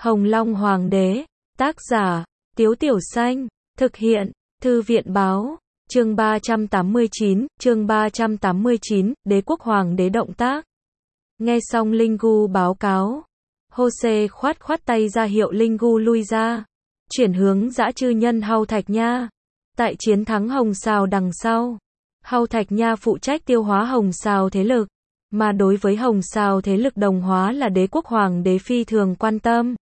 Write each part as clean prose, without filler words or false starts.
Hồng Long Hoàng đế, tác giả, Tiếu Tiểu Xanh, thực hiện, Thư viện Báo, chương 389, Đế quốc Hoàng đế động tác. Nghe xong Linh Gu báo cáo, Hô-xê khoát khoát tay ra hiệu Linh Gu lui ra, chuyển hướng dã chư nhân Hau Thạch Nha. Tại chiến thắng Hồng Sào đằng sau, Hau Thạch Nha phụ trách tiêu hóa Hồng Sào thế lực, mà đối với Hồng Sào thế lực đồng hóa là đế quốc Hoàng đế phi thường quan tâm.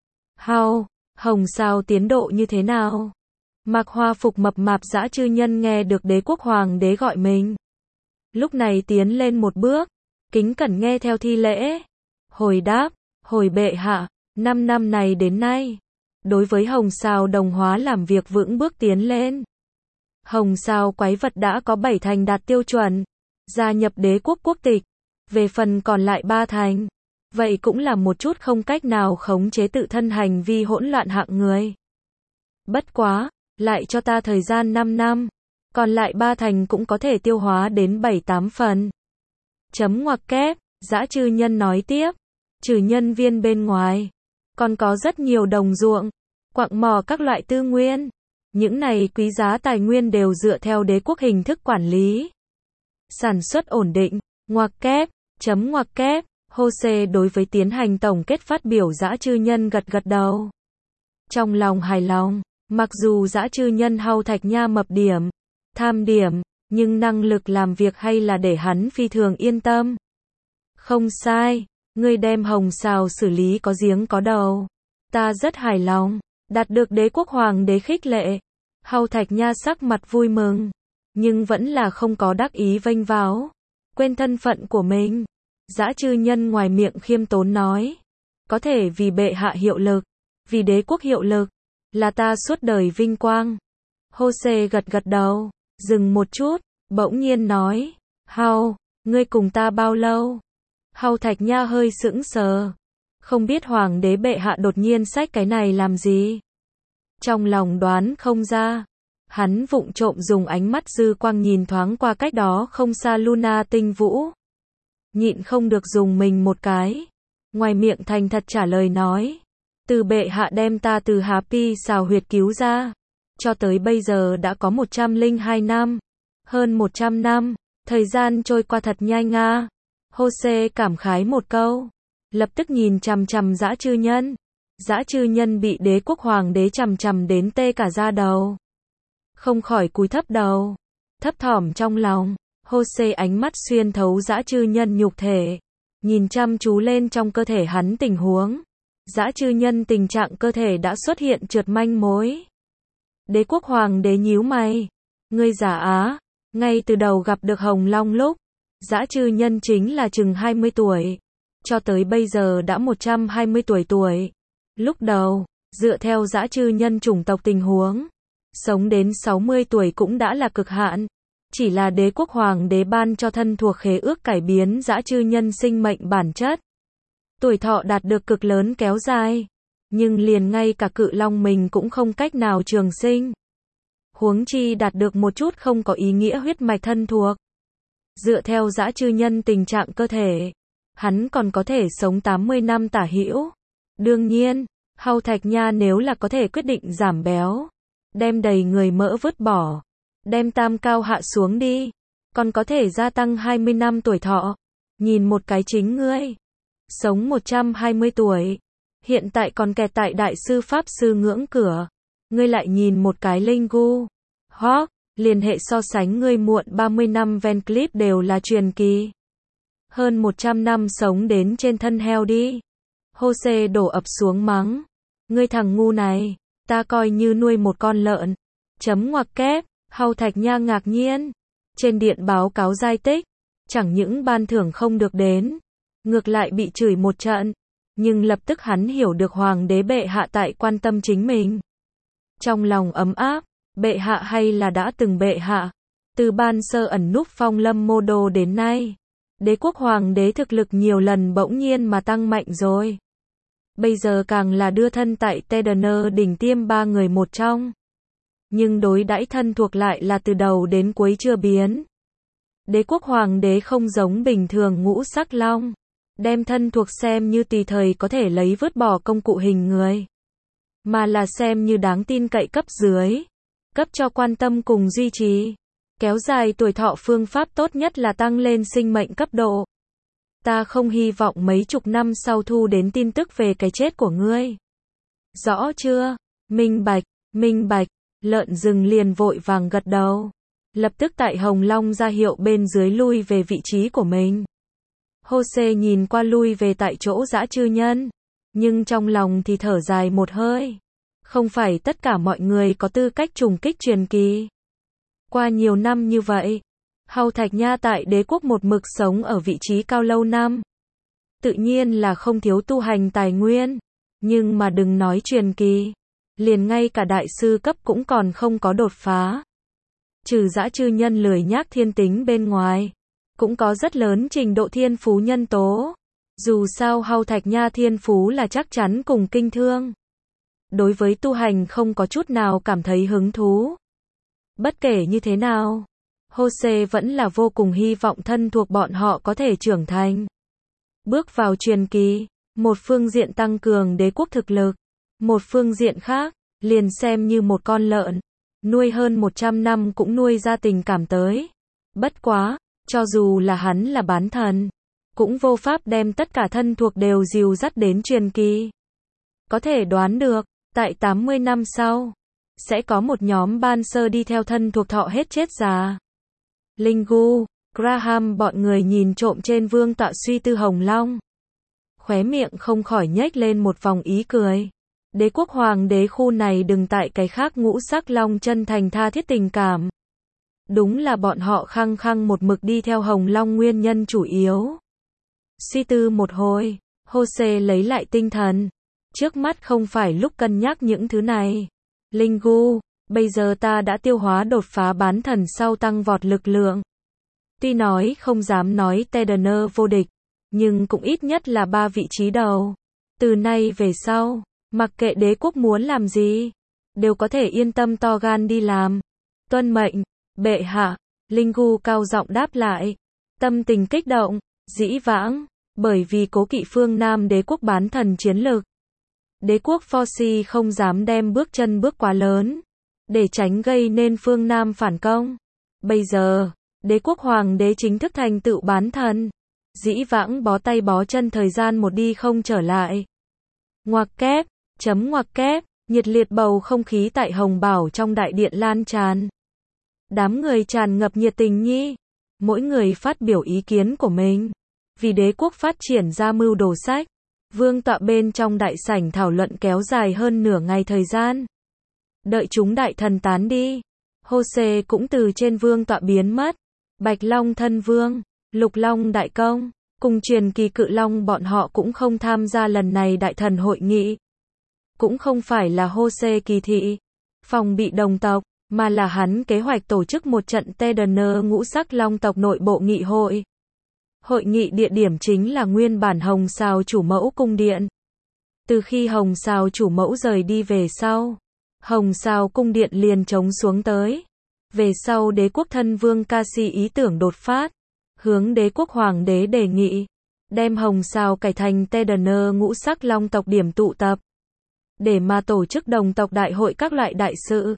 Hồng Sào tiến độ như thế nào? Mặc hoa phục mập mạp dã chư nhân nghe được đế quốc Hoàng đế gọi mình, lúc này tiến lên một bước, kính cẩn nghe theo thi lễ, hồi đáp, hồi bệ hạ, 5 năm này đến nay, đối với Hồng Sào đồng hóa làm việc vững bước tiến lên. Hồng Sào quái vật đã có 7 thành đạt tiêu chuẩn, gia nhập đế quốc quốc tịch, về phần còn lại 3 thành, vậy cũng là một chút không cách nào khống chế tự thân hành vi hỗn loạn hạng người. Bất quá, lại cho ta thời gian 5 năm, còn lại 3 thành cũng có thể tiêu hóa đến 7-8 phần. Chấm ngoặc kép, dã chư nhân nói tiếp, trừ nhân viên bên ngoài, còn có rất nhiều đồng ruộng, quặng mỏ các loại tư nguyên. Những này quý giá tài nguyên đều dựa theo đế quốc hình thức quản lý. Sản xuất ổn định, ngoặc kép, chấm ngoặc kép, Hô-xê đối với tiến hành tổng kết phát biểu dã chư nhân gật gật đầu. Trong lòng hài lòng, mặc dù dã chư nhân Hau Thạch Nha mập điểm, tham điểm, nhưng năng lực làm việc hay là để hắn phi thường yên tâm. Không sai, ngươi đem Hồng Sào xử lý có giếng có đầu. Ta rất hài lòng, đạt được đế quốc Hoàng đế khích lệ. Hau Thạch Nha sắc mặt vui mừng, nhưng vẫn là không có đắc ý vênh váo, quên thân phận của mình. Dã chư nhân ngoài miệng khiêm tốn nói, có thể vì bệ hạ hiệu lực, vì đế quốc hiệu lực, là ta suốt đời vinh quang. Hô-xê gật gật đầu, dừng một chút, bỗng nhiên nói, ngươi cùng ta bao lâu? Hau Thạch Nha hơi sững sờ, không biết Hoàng đế bệ hạ đột nhiên xách cái này làm gì. Trong lòng đoán không ra, hắn vụng trộm dùng ánh mắt dư quang nhìn thoáng qua cách đó không xa Luna Tinh Vũ. Nhịn không được dùng mình một cái, ngoài miệng thành thật trả lời nói, từ bệ hạ đem ta từ Happy Xào huyệt cứu ra, cho tới bây giờ đã có 102 năm, hơn 100 năm, thời gian trôi qua thật nhanh a. Hô-xê cảm khái một câu, lập tức nhìn chằm chằm dã chư nhân. Dã chư nhân bị đế quốc Hoàng đế chằm chằm đến tê cả da đầu, không khỏi cúi thấp đầu, thấp thỏm trong lòng. Hô-xê ánh mắt xuyên thấu dã chư nhân nhục thể, nhìn chăm chú lên trong cơ thể hắn tình huống. Dã chư nhân tình trạng cơ thể đã xuất hiện trượt manh mối. Đế quốc Hoàng đế nhíu mày, ngươi giả á, ngay từ đầu gặp được Hồng Long lúc, dã chư nhân chính là chừng 20 tuổi, cho tới bây giờ đã 120 tuổi. Lúc đầu, dựa theo dã chư nhân chủng tộc tình huống, sống đến 60 tuổi cũng đã là cực hạn. Chỉ là đế quốc Hoàng đế ban cho thân thuộc khế ước cải biến dã chư nhân sinh mệnh bản chất, tuổi thọ đạt được cực lớn kéo dài, nhưng liền ngay cả cự long mình cũng không cách nào trường sinh. Huống chi đạt được một chút không có ý nghĩa huyết mạch thân thuộc. Dựa theo dã chư nhân tình trạng cơ thể, hắn còn có thể sống 80 năm tả hữu. Đương nhiên, Hau Thạch Nha nếu là có thể quyết định giảm béo, đem đầy người mỡ vứt bỏ, đem tam cao hạ xuống đi, còn có thể gia tăng 20 năm tuổi thọ. Nhìn một cái chính ngươi, sống 120 tuổi, hiện tại còn kẹt tại đại sư pháp sư ngưỡng cửa. Ngươi lại nhìn một cái Linh Gu, liên hệ so sánh ngươi muộn 30 năm Van Cleef đều là truyền kỳ. Hơn 100 năm sống đến trên thân heo đi. Hô-xê đổ ập xuống mắng, ngươi thằng ngu này, ta coi như nuôi một con lợn. Chấm ngoặc kép, Hau Thạch Nha ngạc nhiên, trên điện báo cáo giai tích, chẳng những ban thưởng không được đến, ngược lại bị chửi một trận, nhưng lập tức hắn hiểu được Hoàng đế bệ hạ tại quan tâm chính mình. Trong lòng ấm áp, bệ hạ hay là đã từng bệ hạ, từ ban sơ ẩn núp Phong Lâm Mô Đô đến nay, đế quốc Hoàng đế thực lực nhiều lần bỗng nhiên mà tăng mạnh rồi. Bây giờ càng là đưa thân tại Tedener đỉnh tiêm 3 người một trong. Nhưng đối đãi thân thuộc lại là từ đầu đến cuối chưa biến. Đế quốc Hoàng đế không giống bình thường ngũ sắc long, đem thân thuộc xem như tùy thời có thể lấy vứt bỏ công cụ hình người, mà là xem như đáng tin cậy cấp dưới, cấp cho quan tâm cùng duy trì. Kéo dài tuổi thọ phương pháp tốt nhất là tăng lên sinh mệnh cấp độ. Ta không hy vọng mấy chục năm sau thu đến tin tức về cái chết của ngươi. Rõ chưa? Minh bạch, minh bạch. Lợn rừng liền vội vàng gật đầu. Lập tức tại Hồng Long ra hiệu bên dưới lui về vị trí của mình. Jose nhìn qua lui về tại chỗ dã chư nhân, nhưng trong lòng thì thở dài một hơi. Không phải tất cả mọi người có tư cách trùng kích truyền kỳ. Qua nhiều năm như vậy, Hầu Thạch Nha tại đế quốc một mực sống ở vị trí cao lâu năm. Tự nhiên là không thiếu tu hành tài nguyên, nhưng mà đừng nói truyền kỳ, liền ngay cả đại sư cấp cũng còn không có đột phá. Trừ dã chư nhân lười nhác thiên tính bên ngoài, cũng có rất lớn trình độ thiên phú nhân tố. Dù sao Hầu Thạch Nha thiên phú là chắc chắn cùng kinh thương. Đối với tu hành không có chút nào cảm thấy hứng thú. Bất kể như thế nào, Jose vẫn là vô cùng hy vọng thân thuộc bọn họ có thể trưởng thành. Bước vào truyền kỳ, một phương diện tăng cường đế quốc thực lực, một phương diện khác, liền xem như một con lợn, nuôi hơn 100 năm cũng nuôi ra tình cảm tới. Bất quá, cho dù là hắn là bán thần, cũng vô pháp đem tất cả thân thuộc đều dìu dắt đến truyền kỳ. Có thể đoán được, tại 80 năm sau, sẽ có một nhóm ban sơ đi theo thân thuộc thọ hết chết già. Lingu, Graham bọn người nhìn trộm trên vương tọa suy tư Hồng Long. Khóe miệng không khỏi nhếch lên một vòng ý cười. Đế quốc hoàng đế khu này đừng tại cái khác ngũ sắc long chân thành tha thiết tình cảm. Đúng là bọn họ khăng khăng một mực đi theo Hồng Long nguyên nhân chủ yếu. Suy tư một hồi, Jose lấy lại tinh thần. Trước mắt không phải lúc cân nhắc những thứ này. Lingu, bây giờ ta đã tiêu hóa đột phá bán thần sau tăng vọt lực lượng. Tuy nói không dám nói Tedener vô địch, nhưng cũng ít nhất là 3 vị trí đầu. Từ nay về sau, mặc kệ đế quốc muốn làm gì, đều có thể yên tâm to gan đi làm. Tuân mệnh, bệ hạ. Lingu cao giọng đáp lại. Tâm tình kích động, dĩ vãng, bởi vì cố kỵ phương Nam đế quốc bán thần chiến lực. Đế quốc Forci không dám đem bước chân bước quá lớn, để tránh gây nên phương Nam phản công. Bây giờ, đế quốc hoàng đế chính thức thành tựu bán thần. Dĩ vãng bó tay bó chân thời gian một đi không trở lại. Ngoặc kép, ngoặc kép, nhiệt liệt bầu không khí tại Hồng Bảo trong đại điện lan tràn. Đám người tràn ngập nhiệt tình nhi, mỗi người phát biểu ý kiến của mình. Vì đế quốc phát triển ra mưu đồ sách, vương tọa bên trong đại sảnh thảo luận kéo dài hơn nửa ngày thời gian. Đợi chúng đại thần tán đi, Jose cũng từ trên vương tọa biến mất. Bạch Long thân vương, Lục Long đại công, cùng truyền kỳ cự long bọn họ cũng không tham gia lần này đại thần hội nghị. Cũng không phải là Jose kỳ thị, phòng bị đồng tộc, mà là hắn kế hoạch tổ chức một trận Tedener ngũ sắc long tộc nội bộ nghị hội. Hội nghị địa điểm chính là nguyên bản Hồng Sào chủ mẫu cung điện. Từ khi Hồng Sào chủ mẫu rời đi về sau, Hồng Sào cung điện liền trống xuống tới. Về sau đế quốc thân vương Kasi ý tưởng đột phát, hướng đế quốc hoàng đế đề nghị, đem Hồng Sào cải thành Tedener ngũ sắc long tộc điểm tụ tập, để mà tổ chức đồng tộc đại hội các loại đại sự.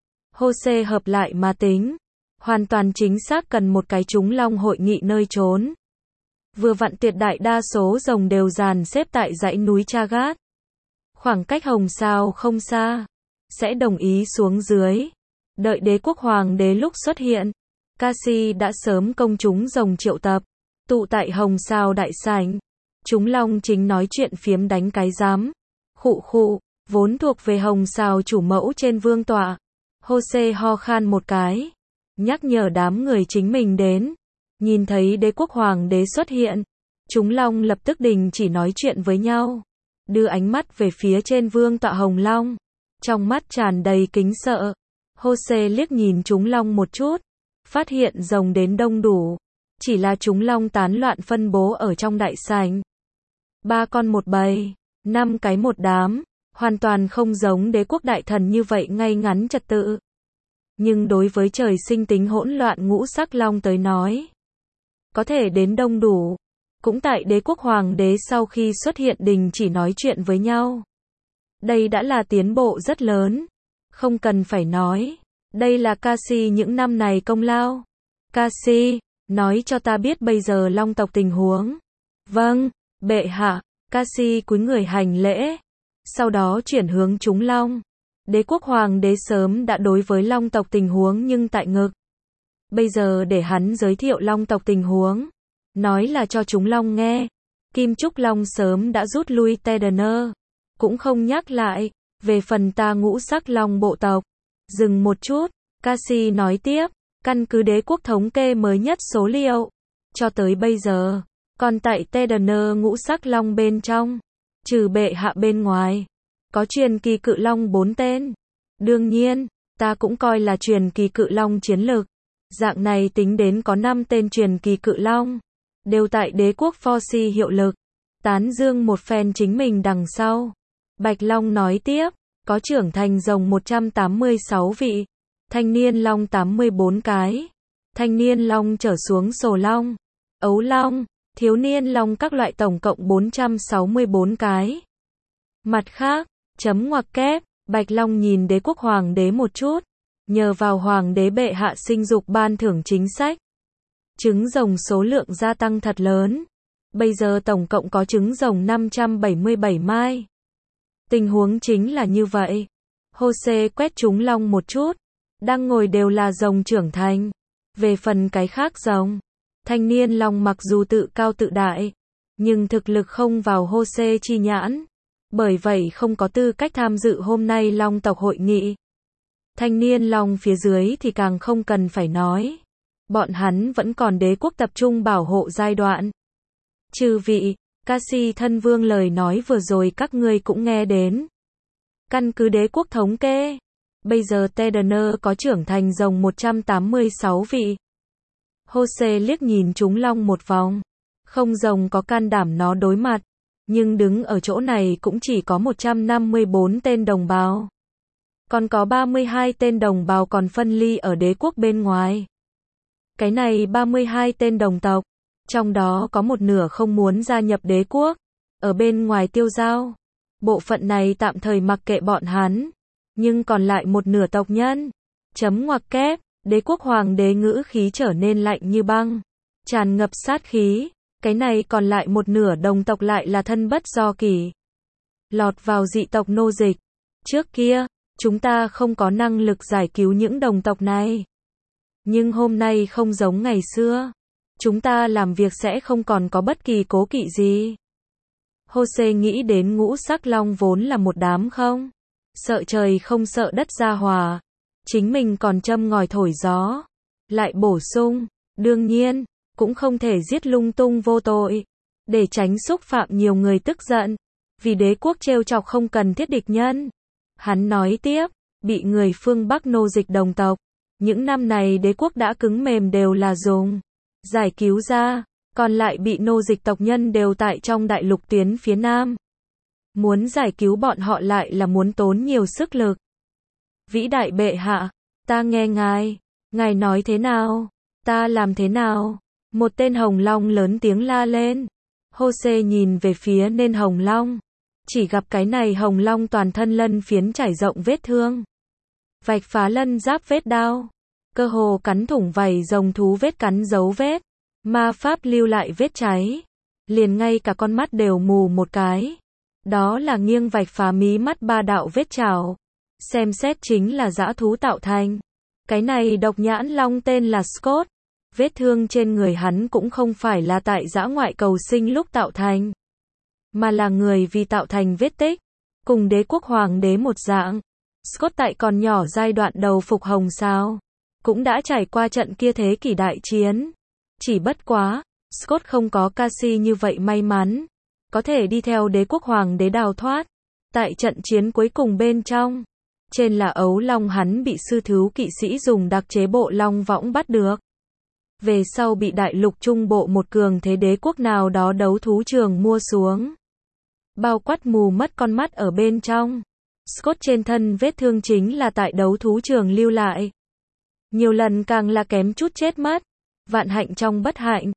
Jose hợp lại mà tính, hoàn toàn chính xác cần một cái chúng long hội nghị nơi trốn. Vừa vặn tuyệt đại đa số rồng đều dàn xếp tại dãy núi Chagat. Khoảng cách Hồng Sào không xa, sẽ đồng ý xuống dưới. Đợi đế quốc hoàng đế lúc xuất hiện, Kasi đã sớm công chúng rồng triệu tập, tụ tại Hồng Sào đại sảnh. Chúng long chính nói chuyện phiếm đánh cái giám. Khụ khụ, vốn thuộc về Hồng Sào chủ mẫu trên vương tọa. Jose ho khan một cái, nhắc nhở đám người chính mình đến. Nhìn thấy đế quốc hoàng đế xuất hiện, chúng long lập tức đình chỉ nói chuyện với nhau, đưa ánh mắt về phía trên vương tọa Hồng Long, trong mắt tràn đầy kính sợ. Jose liếc nhìn chúng long một chút, phát hiện rồng đến đông đủ, chỉ là chúng long tán loạn phân bố ở trong đại sảnh. 3 con một bầy, 5 cái một đám, hoàn toàn không giống đế quốc đại thần như vậy ngay ngắn trật tự. Nhưng đối với trời sinh tính hỗn loạn ngũ sắc long tới nói, có thể đến đông đủ, cũng tại đế quốc hoàng đế sau khi xuất hiện đình chỉ nói chuyện với nhau. Đây đã là tiến bộ rất lớn. Không cần phải nói. Đây là Cassie những năm này công lao. Cassie, nói cho ta biết bây giờ Long tộc tình huống. Vâng, bệ hạ. Cassie cúi người hành lễ. Sau đó chuyển hướng chúng Long. Đế quốc hoàng đế sớm đã đối với Long tộc tình huống nhưng tại ngực. Bây giờ để hắn giới thiệu Long tộc tình huống. Nói là cho chúng Long nghe. Kim Trúc Long sớm đã rút lui Tedener. Cũng không nhắc lại. Về phần ta ngũ sắc Long bộ tộc. Dừng một chút. Cassie nói tiếp. Căn cứ đế quốc thống kê mới nhất số liệu. Cho tới bây giờ. Còn tại Tedener ngũ sắc Long bên trong. Trừ bệ hạ bên ngoài. Có truyền kỳ cự Long 4 tên. Đương nhiên. Ta cũng coi là truyền kỳ cự Long chiến lực. Dạng này tính đến có 5 tên truyền kỳ cự Long. Đều tại đế quốc Forci hiệu lực. Tán dương một phen chính mình đằng sau. Bạch Long nói tiếp. Có trưởng thành rồng 186 vị. Thanh niên Long 84 cái. Thanh niên Long trở xuống sổ Long. Ấu Long. Thiếu niên Long các loại tổng cộng 464 cái. Mặt khác. Chấm ngoặc kép. Bạch Long nhìn đế quốc hoàng đế một chút. Nhờ vào hoàng đế bệ hạ sinh dục ban thưởng chính sách. Trứng rồng số lượng gia tăng thật lớn. Bây giờ tổng cộng có trứng rồng 577 mai. Tình huống chính là như vậy. Jose quét chúng Long một chút. Đang ngồi đều là rồng trưởng thành. Về phần cái khác rồng. Thanh niên Long mặc dù tự cao tự đại. Nhưng thực lực không vào Jose chi nhãn. Bởi vậy không có tư cách tham dự hôm nay Long tộc hội nghị. Thanh niên Long phía dưới thì càng không cần phải nói. Bọn hắn vẫn còn đế quốc tập trung bảo hộ giai đoạn. Chư vị, Cassie thân vương lời nói vừa rồi các ngươi cũng nghe đến. Căn cứ đế quốc thống kê. Bây giờ Tedener có trưởng thành rồng 186 vị. Jose liếc nhìn chúng Long một vòng. Không rồng có can đảm nó đối mặt. Nhưng đứng ở chỗ này cũng chỉ có 154 tên đồng bào. Còn có 32 tên đồng bào còn phân ly ở đế quốc bên ngoài. Cái này 32 tên đồng tộc. Trong đó có một nửa không muốn gia nhập đế quốc. Ở bên ngoài tiêu giao. Bộ phận này tạm thời mặc kệ bọn hắn. Nhưng còn lại một nửa tộc nhân. Chấm ngoặc kép. Đế quốc hoàng đế ngữ khí trở nên lạnh như băng. Tràn ngập sát khí. Cái này còn lại một nửa đồng tộc lại là thân bất do kỷ. Lọt vào dị tộc nô dịch. Trước kia, chúng ta không có năng lực giải cứu những đồng tộc này. Nhưng hôm nay không giống ngày xưa. Chúng ta làm việc sẽ không còn có bất kỳ cố kỵ gì. Jose nghĩ đến ngũ sắc Long vốn là một đám không. Sợ trời không sợ đất ra hòa. Chính mình còn châm ngòi thổi gió. Lại bổ sung. Đương nhiên, cũng không thể giết lung tung vô tội. Để tránh xúc phạm nhiều người tức giận. Vì đế quốc trêu chọc không cần thiết địch nhân. Hắn nói tiếp. Bị người phương Bắc nô dịch đồng tộc. Những năm này đế quốc đã cứng mềm đều là dùng. Giải cứu ra. Còn lại bị nô dịch tộc nhân đều tại trong đại lục tuyến phía Nam. Muốn giải cứu bọn họ lại là muốn tốn nhiều sức lực. Vĩ đại bệ hạ. Ta nghe ngài. Ngài nói thế nào? Ta làm thế nào? Một tên hồng long lớn tiếng la lên. Jose nhìn về phía nên hồng long. Chỉ gặp cái này hồng long toàn thân lân phiến trải rộng vết thương. Vạch phá lân giáp vết đao. Cơ hồ cắn thủng vảy rồng thú vết cắn dấu vết. Ma pháp lưu lại vết cháy. Liền ngay cả con mắt đều mù một cái. Đó là nghiêng vạch phá mí mắt ba đạo vết trảo. Xem xét chính là dã thú tạo thành. Cái này độc nhãn long tên là Scott. Vết thương trên người hắn cũng không phải là tại dã ngoại cầu sinh lúc tạo thành. Mà là người vì tạo thành vết tích. Cùng đế quốc hoàng đế một dạng. Scott tại còn nhỏ giai đoạn đầu phục hồng sao. Cũng đã trải qua trận kia thế kỷ đại chiến. Chỉ bất quá, Scott không có Cassie như vậy may mắn. Có thể đi theo đế quốc hoàng đế đào thoát. Tại trận chiến cuối cùng bên trong. Trên là ấu long hắn bị sư thú kỵ sĩ dùng đặc chế bộ long võng bắt được. Về sau bị đại lục trung bộ một cường thế đế quốc nào đó đấu thú trường mua xuống. Bao quát mù mất con mắt ở bên trong. Scott trên thân vết thương chính là tại đấu thú trường lưu lại. Nhiều lần càng là kém chút chết mất. Vạn hạnh trong bất hạnh.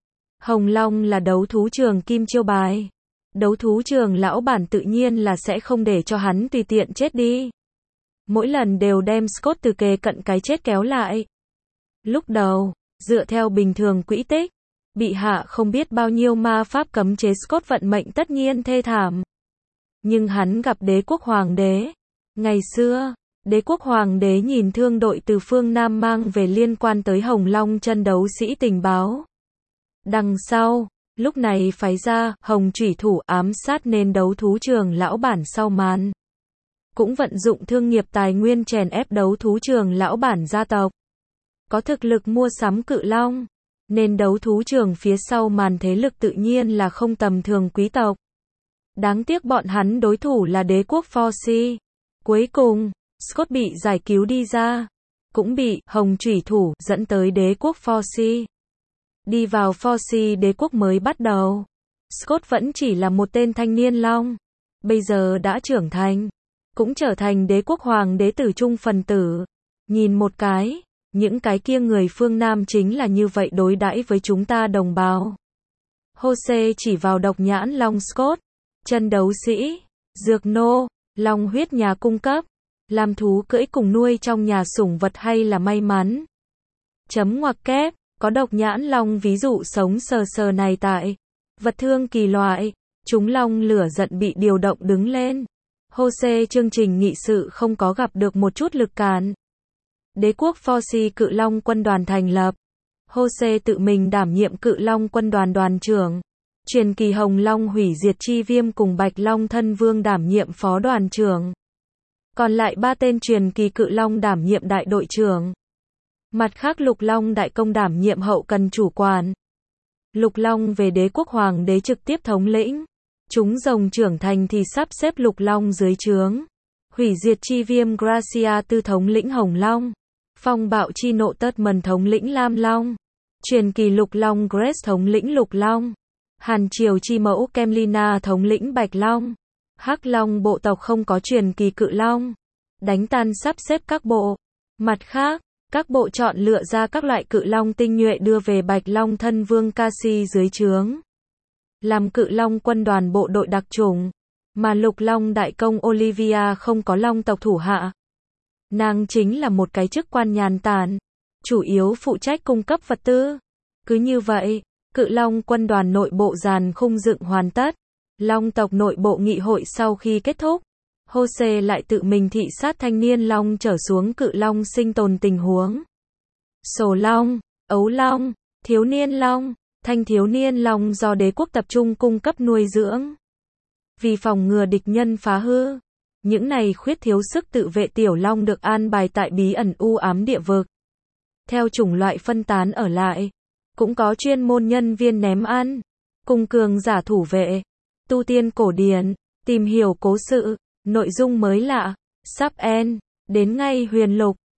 Hồng Long là đấu thú trường kim chiêu bài. Đấu thú trường lão bản tự nhiên là sẽ không để cho hắn tùy tiện chết đi. Mỗi lần đều đem Scott từ kề cận cái chết kéo lại. Lúc đầu, dựa theo bình thường quỹ tích, bị hạ không biết bao nhiêu ma pháp cấm chế Scott vận mệnh tất nhiên thê thảm. Nhưng hắn gặp đế quốc hoàng đế. Ngày xưa, đế quốc hoàng đế nhìn thương đội từ phương Nam mang về liên quan tới Hồng Long chân đấu sĩ tình báo. Đằng sau, lúc này phái ra Hồng Chủy Thủ ám sát nên đấu thú trường lão bản sau màn. Cũng vận dụng thương nghiệp tài nguyên chèn ép đấu thú trường lão bản gia tộc. Có thực lực mua sắm cự long, nên đấu thú trường phía sau màn thế lực tự nhiên là không tầm thường quý tộc. Đáng tiếc bọn hắn đối thủ là đế quốc Forcy. Cuối cùng, Scott bị giải cứu đi ra, cũng bị Hồng Chủy Thủ dẫn tới đế quốc Forcy. Đi vào Forcy đế quốc mới bắt đầu. Scott vẫn chỉ là một tên thanh niên long, bây giờ đã trưởng thành, cũng trở thành đế quốc hoàng đế tử trung phần tử. Nhìn một cái, những cái kia người phương Nam chính là như vậy đối đãi với chúng ta đồng bào. Jose chỉ vào độc nhãn long Scott, chân đấu sĩ, dược nô, long huyết nhà cung cấp, làm thú cưỡi cùng nuôi trong nhà sủng vật hay là may mắn. Chấm ngoặc kép, có độc nhãn long ví dụ sống sờ sờ này tại vật thương kỳ loại, chúng long lửa giận bị điều động đứng lên. Jose chương trình nghị sự không có gặp được một chút lực cản. Đế quốc Forcy cự long quân đoàn thành lập. Jose tự mình đảm nhiệm cự long quân đoàn đoàn trưởng. Truyền kỳ Hồng Long hủy diệt chi viêm cùng Bạch Long thân vương đảm nhiệm phó đoàn trưởng. Còn lại 3 tên truyền kỳ cự long đảm nhiệm đại đội trưởng. Mặt khác Lục Long đại công đảm nhiệm hậu cần chủ quản. Lục Long về đế quốc hoàng đế trực tiếp thống lĩnh. Chúng rồng trưởng thành thì sắp xếp Lục Long dưới trướng. Hủy diệt chi viêm Gracia tư thống lĩnh Hồng Long. Phong bạo chi nộ Tất Mần thống lĩnh Lam Long. Truyền kỳ Lục Long Grace thống lĩnh Lục Long. Hàn triều chi mẫu Kemlina thống lĩnh Bạch Long. Hắc Long bộ tộc không có truyền kỳ cự long. Đánh tan sắp xếp các bộ. Mặt khác, các bộ chọn lựa ra các loại cự long tinh nhuệ đưa về Bạch Long thân vương Cassie dưới trướng. Làm cự long quân đoàn bộ đội đặc chủng. Mà Lục Long đại công Olivia không có long tộc thủ hạ. Nàng chính là một cái chức quan nhàn tản, chủ yếu phụ trách cung cấp vật tư. Cứ như vậy, cự long quân đoàn nội bộ dàn khung dựng hoàn tất. Long tộc nội bộ nghị hội sau khi kết thúc, Jose lại tự mình thị sát thanh niên long trở xuống cự long sinh tồn tình huống. Sổ long, ấu long, thiếu niên long, thanh thiếu niên long do đế quốc tập trung cung cấp nuôi dưỡng. Vì phòng ngừa địch nhân phá hư, những này khuyết thiếu sức tự vệ tiểu long được an bài tại bí ẩn u ám địa vực. Theo chủng loại phân tán ở lại, cũng có chuyên môn nhân viên ném ăn, cùng cường giả thủ vệ, tu tiên cổ điển, tìm hiểu cố sự, nội dung mới lạ, sắp end, đến ngay huyền lục.